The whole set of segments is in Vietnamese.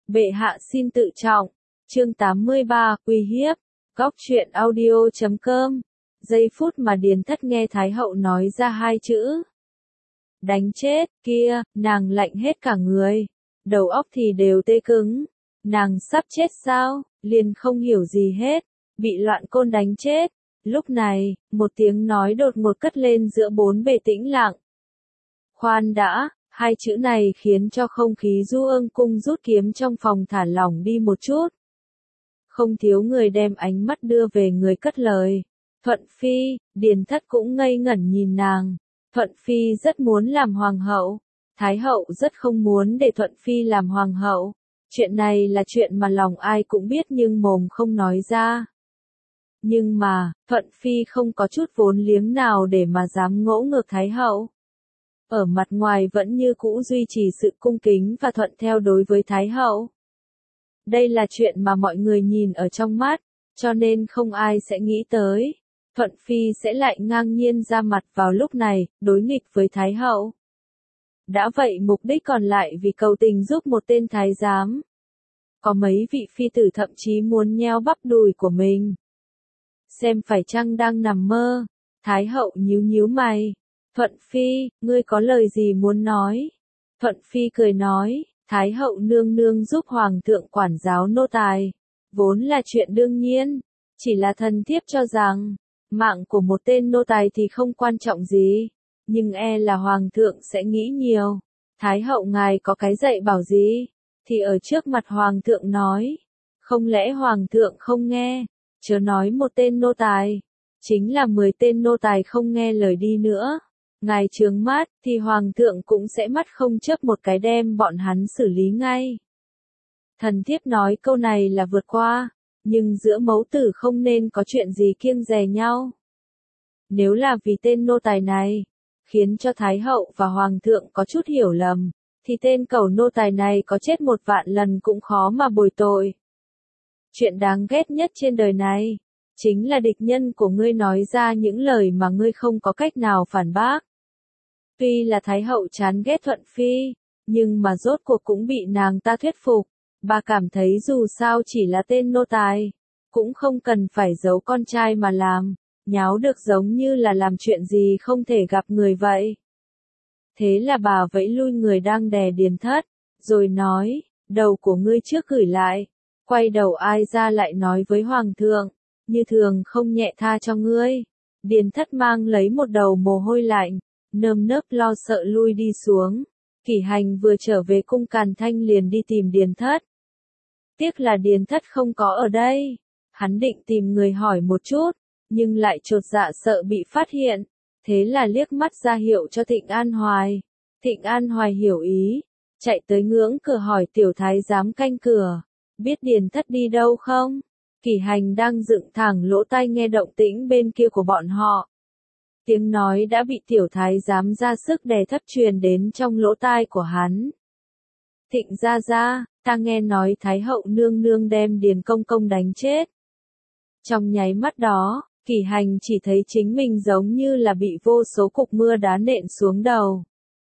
Bệ hạ xin tự trọng. Chương 83, uy hiếp. Góc truyện audio.com. Giây phút mà Điền Thất nghe Thái hậu nói ra hai chữ đánh chết kia, nàng lạnh hết cả người. Đầu óc thì đều tê cứng. Nàng sắp chết sao, liền không hiểu gì hết. Bị loạn côn đánh chết. Lúc này, một tiếng nói đột ngột cất lên giữa bốn bề tĩnh lặng. Khoan đã, hai chữ này khiến cho không khí Du Ương cung rút kiếm trong phòng thả lỏng đi một chút. Không thiếu người đem ánh mắt đưa về người cất lời. Thuận Phi, Điền Thất cũng ngây ngẩn nhìn nàng. Thuận Phi rất muốn làm hoàng hậu. Thái hậu rất không muốn để Thuận Phi làm hoàng hậu. Chuyện này là chuyện mà lòng ai cũng biết nhưng mồm không nói ra. Nhưng mà, Thuận Phi không có chút vốn liếng nào để mà dám ngỗ ngược Thái hậu. Ở mặt ngoài vẫn như cũ duy trì sự cung kính và thuận theo đối với Thái hậu. Đây là chuyện mà mọi người nhìn ở trong mắt, cho nên không ai sẽ nghĩ tới. Thuận Phi sẽ lại ngang nhiên ra mặt vào lúc này, đối nghịch với Thái hậu. Đã vậy mục đích còn lại vì cầu tình giúp một tên thái giám. Có mấy vị phi tử thậm chí muốn nheo bắp đùi của mình. Xem phải chăng đang nằm mơ. Thái hậu nhíu nhíu mày. Thuận Phi, ngươi có lời gì muốn nói? Thuận Phi cười nói, Thái hậu nương nương giúp hoàng thượng quản giáo nô tài. Vốn là chuyện đương nhiên. Chỉ là thần thiếp cho rằng, mạng của một tên nô tài thì không quan trọng gì. Nhưng e là hoàng thượng sẽ nghĩ nhiều. Thái hậu ngài có cái dạy bảo gì? Thì ở trước mặt hoàng thượng nói. Không lẽ hoàng thượng không nghe? Chớ nói một tên nô tài. Chính là 10 tên nô tài không nghe lời đi nữa. Ngài trướng mắt, thì hoàng thượng cũng sẽ mắt không chớp một cái đem bọn hắn xử lý ngay. Thần thiếp nói câu này là vượt qua, nhưng giữa mẫu tử không nên có chuyện gì kiêng dè nhau. Nếu là vì tên nô tài này, khiến cho Thái hậu và hoàng thượng có chút hiểu lầm, thì tên cẩu nô tài này có chết 1 vạn lần cũng khó mà bồi tội. Chuyện đáng ghét nhất trên đời này, chính là địch nhân của ngươi nói ra những lời mà ngươi không có cách nào phản bác. Tuy là Thái hậu chán ghét Thuận Phi, nhưng mà rốt cuộc cũng bị nàng ta thuyết phục. Bà cảm thấy dù sao chỉ là tên nô tài, cũng không cần phải giấu con trai mà làm, nháo được giống như là làm chuyện gì không thể gặp người vậy. Thế là bà vẫy lui người đang đè Điền Thất, rồi nói, đầu của ngươi trước gửi lại, quay đầu ai ra lại nói với hoàng thượng, như thường không nhẹ tha cho ngươi. Điền Thất mang lấy một đầu mồ hôi lạnh, nơm nớp lo sợ lui đi xuống. Kỷ Hành vừa trở về cung Càn Thanh liền đi tìm Điền Thất. Tiếc là Điền Thất không có ở đây. Hắn định tìm người hỏi một chút, nhưng lại chột dạ sợ bị phát hiện. Thế là liếc mắt ra hiệu cho Thịnh An Hoài. Thịnh An Hoài hiểu ý, chạy tới ngưỡng cửa hỏi tiểu thái giám canh cửa. Biết Điền Thất đi đâu không? Kỷ Hành đang dựng thẳng lỗ tai nghe động tĩnh bên kia của bọn họ. Tiếng nói đã bị tiểu thái giám ra sức đè thấp truyền đến trong lỗ tai của hắn. Thịnh gia, ta nghe nói Thái hậu nương nương đem Điền công công đánh chết. Trong nháy mắt đó, Kỷ Hành chỉ thấy chính mình giống như là bị vô số cục mưa đá nện xuống đầu.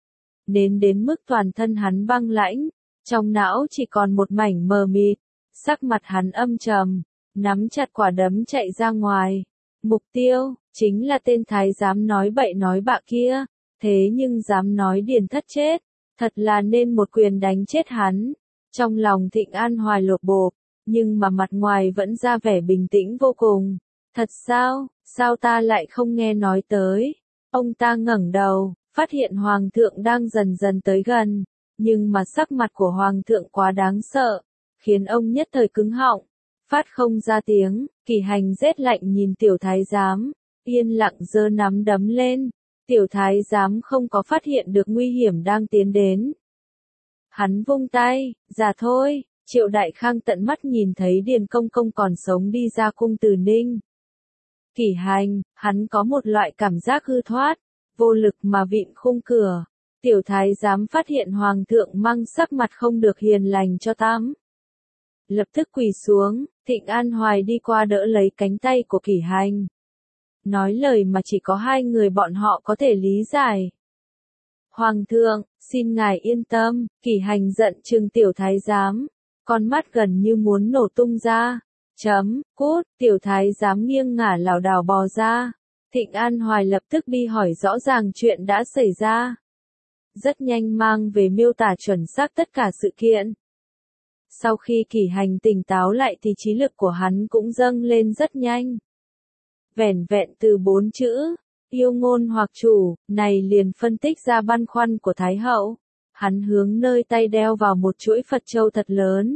Đến mức toàn thân hắn băng lãnh, trong não chỉ còn một mảnh mờ mịt, sắc mặt hắn âm trầm, nắm chặt quả đấm chạy ra ngoài. Mục tiêu, chính là tên thái giám nói bậy nói bạ kia, thế nhưng dám nói Điền Thất chết, thật là nên một quyền đánh chết hắn. Trong lòng Thịnh An Hoài lột bộp, nhưng mà mặt ngoài vẫn ra vẻ bình tĩnh vô cùng. Thật sao ta lại không nghe nói tới? Ông ta ngẩng đầu, phát hiện hoàng thượng đang dần dần tới gần, nhưng mà sắc mặt của hoàng thượng quá đáng sợ, khiến ông nhất thời cứng họng, phát không ra tiếng. Kỷ Hành rét lạnh nhìn tiểu thái giám, yên lặng giơ nắm đấm lên. Tiểu thái giám không có phát hiện được nguy hiểm đang tiến đến. Hắn vung tay, dạ thôi. Triệu Đại Khang tận mắt nhìn thấy Điền công công còn sống đi ra cung Từ Ninh. Kỷ Hành, hắn có một loại cảm giác hư thoát, vô lực mà vịn khung cửa. Tiểu thái giám phát hiện hoàng thượng mang sắc mặt không được hiền lành cho tắm. Lập tức quỳ xuống, Thịnh An Hoài đi qua đỡ lấy cánh tay của Kỷ Hành. Nói lời mà chỉ có hai người bọn họ có thể lý giải. Hoàng thượng, xin ngài yên tâm. Kỷ Hành giận trừng tiểu thái giám. con mắt gần như muốn nổ tung ra. Cút, tiểu thái giám nghiêng ngả lảo đảo bò ra. Thịnh An Hoài lập tức đi hỏi rõ ràng chuyện đã xảy ra. Rất nhanh mang về miêu tả chuẩn xác tất cả sự kiện. Sau khi Kỷ Hành tỉnh táo lại thì trí lực của hắn cũng dâng lên rất nhanh. Vẻn vẹn từ 4 chữ, yêu ngôn hoặc chủ, này liền phân tích ra băn khoăn của Thái hậu. Hắn hướng nơi tay đeo vào một chuỗi Phật châu thật lớn.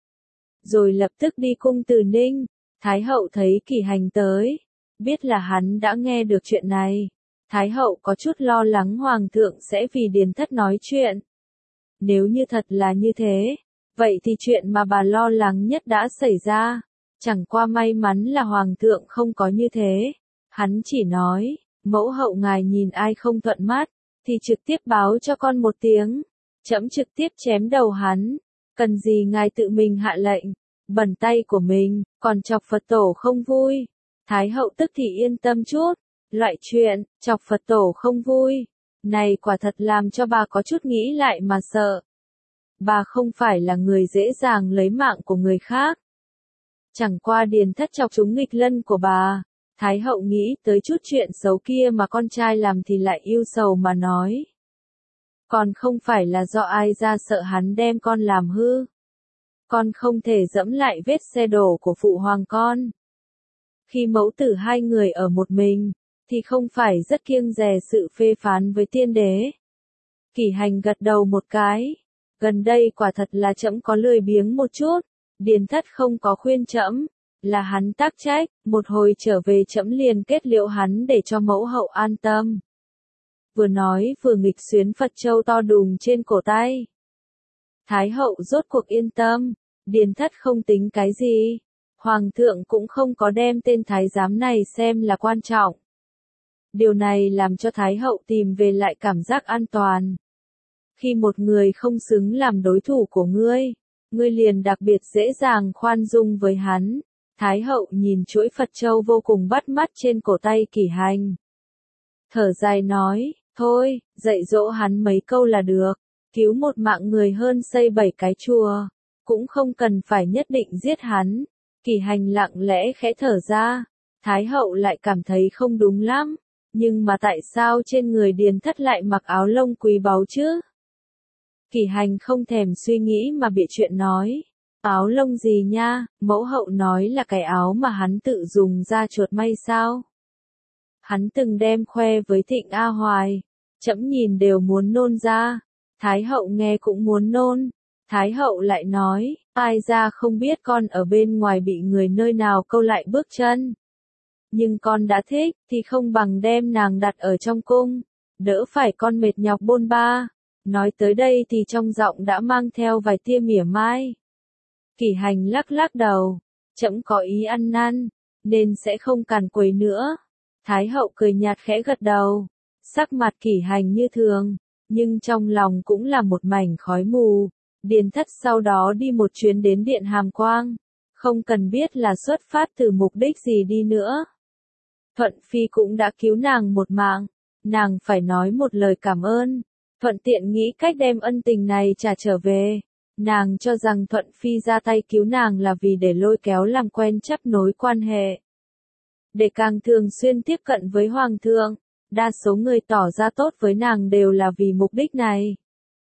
Rồi lập tức đi cung Từ Ninh. Thái hậu thấy Kỷ Hành tới, biết là hắn đã nghe được chuyện này. Thái hậu có chút lo lắng hoàng thượng sẽ vì Điền Thất nói chuyện. Nếu như thật là như thế, vậy thì chuyện mà bà lo lắng nhất đã xảy ra. Chẳng qua may mắn là hoàng thượng không có như thế. Hắn chỉ nói, mẫu hậu ngài nhìn ai không thuận mắt, thì trực tiếp báo cho con một tiếng. Trẫm trực tiếp chém đầu hắn. Cần gì ngài tự mình hạ lệnh, bẩn tay của mình, còn chọc Phật tổ không vui. Thái hậu tức thì yên tâm chút. Loại chuyện, chọc Phật tổ không vui. Này quả thật làm cho bà có chút nghĩ lại mà sợ. Bà không phải là người dễ dàng lấy mạng của người khác. Chẳng qua Điền Thất chọc chúng nghịch lân của bà. Thái hậu nghĩ tới chút chuyện xấu kia mà con trai làm thì lại yêu sầu mà nói. Còn không phải là do ai ra sợ hắn đem con làm hư. Con không thể dẫm lại vết xe đổ của phụ hoàng con. Khi mẫu tử hai người ở một mình, thì không phải rất kiêng dè sự phê phán với tiên đế. Kỷ Hành gật đầu một cái. Gần đây quả thật là trẫm có lười biếng một chút. Điền Thất không có khuyên trẫm, là hắn tác trách. Một hồi trở về trẫm liền kết liễu hắn để cho mẫu hậu an tâm. Vừa nói vừa nghịch xuyến Phật châu to đùng trên cổ tay. Thái hậu rốt cuộc yên tâm. Điền Thất không tính cái gì. Hoàng thượng cũng không có đem tên thái giám này xem là quan trọng. Điều này làm cho Thái hậu tìm về lại cảm giác an toàn. Khi một người không xứng làm đối thủ của ngươi liền đặc biệt dễ dàng khoan dung với hắn. Thái hậu nhìn chuỗi Phật châu vô cùng bắt mắt trên cổ tay Kỷ Hành. Thở dài nói, thôi, dạy dỗ hắn mấy câu là được. Cứu một mạng người hơn xây 7 cái chùa. Cũng không cần phải nhất định giết hắn. Kỷ Hành lặng lẽ khẽ thở ra. Thái hậu lại cảm thấy không đúng lắm. Nhưng mà tại sao trên người Điền Thất lại mặc áo lông quý báu chứ? Kỷ Hành không thèm suy nghĩ mà bịa chuyện nói. Áo lông gì nha, mẫu hậu nói là cái áo mà hắn tự dùng ra chuột may sao? Hắn từng đem khoe với Thịnh A Hoài. Trẫm nhìn đều muốn nôn ra. Thái hậu nghe cũng muốn nôn. Thái hậu lại nói, ai ra không biết con ở bên ngoài bị người nơi nào câu lại bước chân. Nhưng con đã thích, thì không bằng đem nàng đặt ở trong cung. Đỡ phải con mệt nhọc bôn ba. Nói tới đây thì trong giọng đã mang theo vài tia mỉa mai. Kỷ Hành lắc lắc đầu. Trẫm có ý ăn năn, nên sẽ không càn quấy nữa. Thái hậu cười nhạt khẽ gật đầu. Sắc mặt Kỷ Hành như thường, nhưng trong lòng cũng là một mảnh khói mù. Điền Thất sau đó đi một chuyến đến Điện Hàm Quang. Không cần biết là xuất phát từ mục đích gì đi nữa. Thuận Phi cũng đã cứu nàng một mạng. Nàng phải nói một lời cảm ơn. Thuận tiện nghĩ cách đem ân tình này trả trở về. Nàng cho rằng Thuận Phi ra tay cứu nàng là vì để lôi kéo làm quen chấp nối quan hệ. Để càng thường xuyên tiếp cận với Hoàng thượng. Đa số người tỏ ra tốt với nàng đều là vì mục đích này.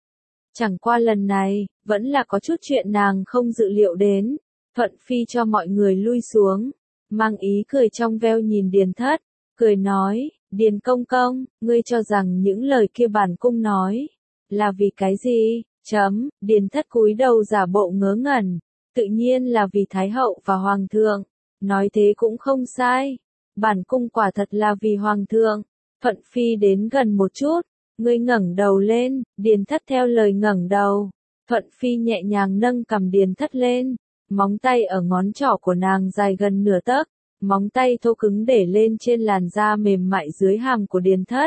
Chẳng qua lần này, vẫn là có chút chuyện nàng không dự liệu đến. Thuận Phi cho mọi người lui xuống. Mang ý cười trong veo nhìn Điền Thất. Cười nói, Điền công công, ngươi cho rằng những lời kia bản cung nói. Là vì cái gì? Điền Thất cúi đầu giả bộ ngớ ngẩn. Tự nhiên là vì Thái hậu và Hoàng thượng. Nói thế cũng không sai. Bản cung quả thật là vì Hoàng thượng. Thuận Phi đến gần một chút. Ngươi ngẩng đầu lên. Điền Thất theo lời ngẩng đầu. Thuận Phi nhẹ nhàng nâng cầm Điền Thất lên. Móng tay ở ngón trỏ của nàng dài gần nửa tấc. Móng tay thô cứng để lên trên làn da mềm mại dưới hàm của Điền Thất.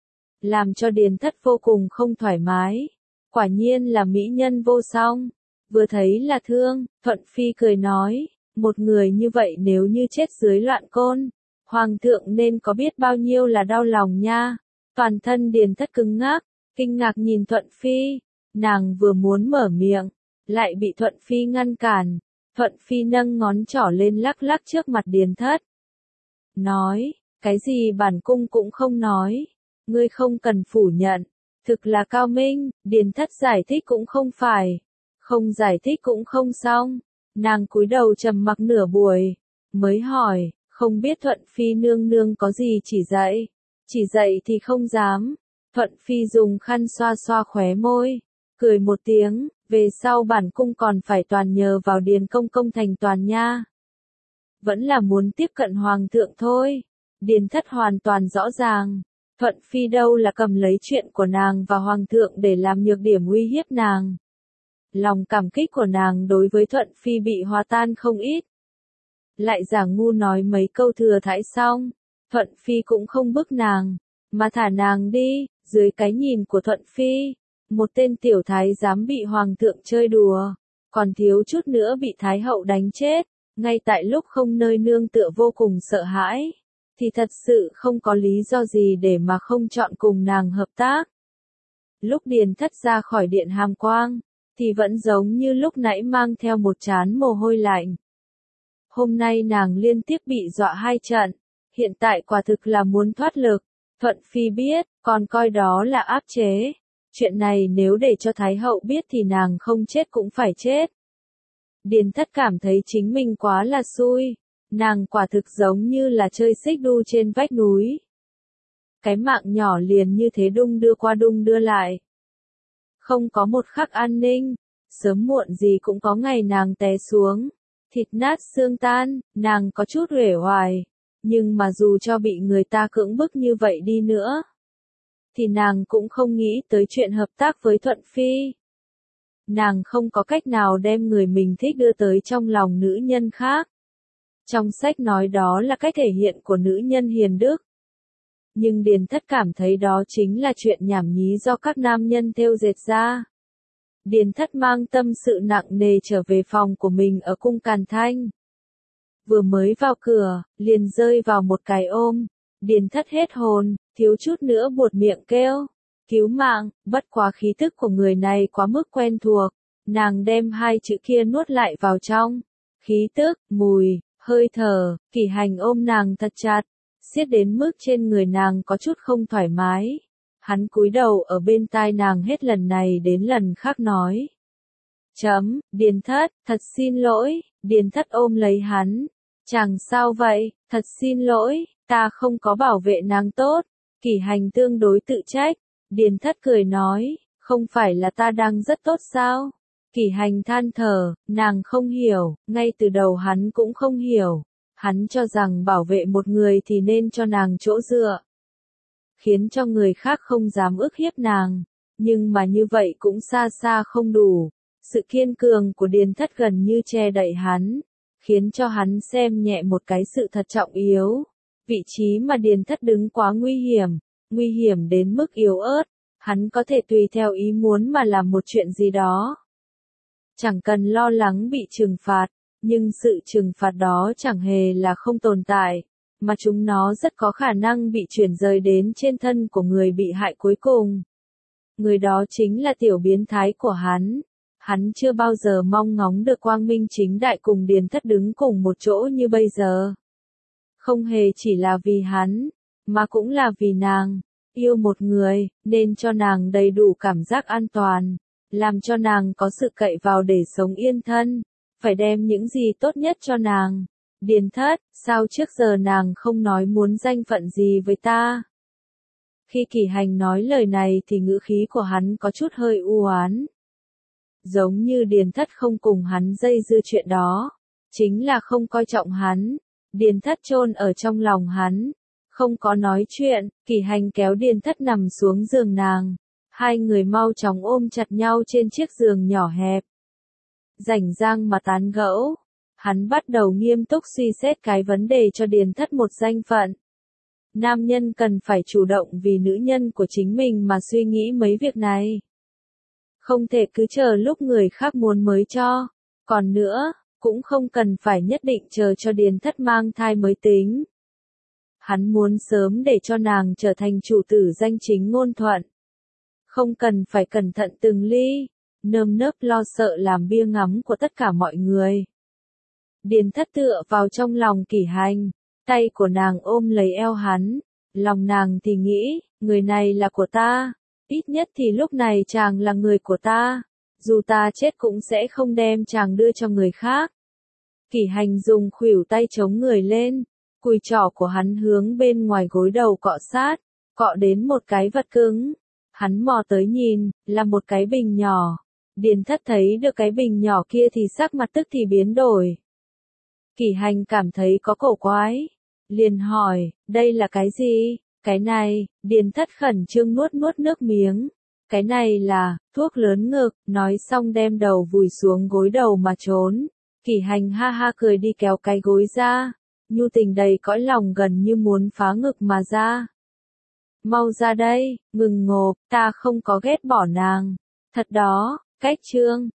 Làm cho Điền Thất vô cùng không thoải mái. Quả nhiên là mỹ nhân vô song. Vừa thấy là thương, Thuận Phi cười nói, một người như vậy nếu như chết dưới loạn côn, Hoàng thượng nên có biết bao nhiêu là đau lòng nha. Toàn thân Điền Thất cứng ngắc, kinh ngạc nhìn Thuận Phi. Nàng vừa muốn mở miệng, lại bị Thuận Phi ngăn cản. Thuận Phi nâng ngón trỏ lên lắc lắc trước mặt Điền Thất. Nói, cái gì bản cung cũng không nói. Ngươi không cần phủ nhận. Thực là cao minh, Điền Thất giải thích cũng không phải. Không giải thích cũng không xong. Nàng cúi đầu trầm mặc nửa buổi. Mới hỏi, không biết Thuận Phi nương nương có gì chỉ dạy. Chỉ dạy thì không dám. Thuận Phi dùng khăn xoa xoa khóe môi. Cười một tiếng, về sau bản cung còn phải toàn nhờ vào Điền công công thành toàn nha. Vẫn là muốn tiếp cận hoàng thượng thôi. Điền Thất hoàn toàn rõ ràng. Thuận Phi đâu là cầm lấy chuyện của nàng và hoàng thượng để làm nhược điểm uy hiếp nàng. Lòng cảm kích của nàng đối với Thuận Phi bị hòa tan không ít. Lại giả ngu nói mấy câu thừa thãi xong. Thuận Phi cũng không bức nàng, mà thả nàng đi. Dưới cái nhìn của Thuận Phi, một tên tiểu thái giám bị hoàng thượng chơi đùa, còn thiếu chút nữa bị thái hậu đánh chết, ngay tại lúc không nơi nương tựa vô cùng sợ hãi, thì thật sự không có lý do gì để mà không chọn cùng nàng hợp tác. Lúc Điền Thất ra khỏi điện Hàm Quang, thì vẫn giống như lúc nãy mang theo một trán mồ hôi lạnh. Hôm nay nàng liên tiếp bị dọa 2 trận, hiện tại quả thực là muốn thoát lực. Thuận Phi biết, còn coi đó là áp chế. Chuyện này nếu để cho Thái hậu biết thì nàng không chết cũng phải chết. Điền Thất cảm thấy chính mình quá là xui. Nàng quả thực giống như là chơi xích đu trên vách núi. Cái mạng nhỏ liền như thế đung đưa qua đung đưa lại. Không có một khắc an ninh. Sớm muộn gì cũng có ngày nàng té xuống. Thịt nát xương tan, nàng có chút uể oải. Nhưng mà dù cho bị người ta cưỡng bức như vậy đi nữa, thì nàng cũng không nghĩ tới chuyện hợp tác với Thuận Phi. Nàng không có cách nào đem người mình thích đưa tới trong lòng nữ nhân khác. Trong sách nói đó là cách thể hiện của nữ nhân hiền đức. Nhưng Điền Thất cảm thấy đó chính là chuyện nhảm nhí do các nam nhân thêu dệt ra. Điền Thất mang tâm sự nặng nề trở về phòng của mình ở cung Càn Thanh. Vừa mới vào cửa, liền rơi vào một cái ôm. Điền Thất hết hồn, thiếu chút nữa buột miệng kêu. Cứu mạng, bất quá khí tức của người này quá mức quen thuộc. Nàng đem 2 chữ kia nuốt lại vào trong. Khí tức, mùi, hơi thở, Kỷ Hành ôm nàng thật chặt. Siết đến mức trên người nàng có chút không thoải mái. Hắn cúi đầu ở bên tai nàng hết lần này đến lần khác nói. Điền Thất, thật xin lỗi. Điền Thất ôm lấy hắn. Chẳng sao vậy, thật xin lỗi, ta không có bảo vệ nàng tốt. Kỷ Hành tương đối tự trách. Điền Thất cười nói, không phải là ta đang rất tốt sao? Kỷ Hành than thở, nàng không hiểu, ngay từ đầu hắn cũng không hiểu. Hắn cho rằng bảo vệ một người thì nên cho nàng chỗ dựa, khiến cho người khác không dám ức hiếp nàng. Nhưng mà như vậy cũng xa xa không đủ. Sự kiên cường của Điền Thất gần như che đậy hắn, khiến cho hắn xem nhẹ một cái sự thật trọng yếu. Vị trí mà Điền Thất đứng quá nguy hiểm đến mức yếu ớt. Hắn có thể tùy theo ý muốn mà làm một chuyện gì đó. Chẳng cần lo lắng bị trừng phạt, nhưng sự trừng phạt đó chẳng hề là không tồn tại, mà chúng nó rất có khả năng bị chuyển rời đến trên thân của người bị hại cuối cùng. Người đó chính là tiểu biến thái của hắn. Hắn chưa bao giờ mong ngóng được quang minh chính đại cùng Điền Thất đứng cùng một chỗ như bây giờ. Không hề chỉ là vì hắn, mà cũng là vì nàng. Yêu một người, nên cho nàng đầy đủ cảm giác an toàn, làm cho nàng có sự cậy vào để sống yên thân, phải đem những gì tốt nhất cho nàng. Điền Thất, sao trước giờ nàng không nói muốn danh phận gì với ta? Khi Kỷ Hành nói lời này thì ngữ khí của hắn có chút hơi u oán. Giống như Điền Thất không cùng hắn dây dưa chuyện đó, chính là không coi trọng hắn. Điền Thất chôn ở trong lòng hắn, không có nói chuyện. Kỷ Hành kéo Điền Thất nằm xuống giường nàng. 2 người mau chóng ôm chặt nhau trên chiếc giường nhỏ hẹp. Rảnh rang mà tán gẫu. Hắn bắt đầu nghiêm túc suy xét cái vấn đề cho Điền Thất một danh phận. Nam nhân cần phải chủ động vì nữ nhân của chính mình mà suy nghĩ mấy việc này. Không thể cứ chờ lúc người khác muốn mới cho. Còn nữa, cũng không cần phải nhất định chờ cho Điền Thất mang thai mới tính. Hắn muốn sớm để cho nàng trở thành chủ tử danh chính ngôn thuận. Không cần phải cẩn thận từng ly. nơm nớp lo sợ làm bia ngắm của tất cả mọi người. Điền Thất tựa vào trong lòng Kỷ Hành, tay của nàng ôm lấy eo hắn, lòng nàng thì nghĩ, người này là của ta, ít nhất thì lúc này chàng là người của ta, dù ta chết cũng sẽ không đem chàng đưa cho người khác. Kỷ Hành dùng khuỷu tay chống người lên, cùi trỏ của hắn hướng bên ngoài gối đầu cọ sát, cọ đến một cái vật cứng. Hắn mò tới nhìn, là một cái bình nhỏ. Điền Thất thấy được cái bình nhỏ kia thì sắc mặt tức thì biến đổi. Kỷ Hành cảm thấy có cổ quái, liền hỏi, đây là cái gì? Cái này, Điền Thất khẩn trương nuốt nước miếng. Cái này là, thuốc lớn ngực, nói xong đem đầu vùi xuống gối đầu mà trốn. Kỷ Hành ha ha cười đi kéo cái gối ra, nhu tình đầy cõi lòng gần như muốn phá ngực mà ra. Mau ra đây, ngừng ngộp, ta không có ghét bỏ nàng. Thật đó, cách chương.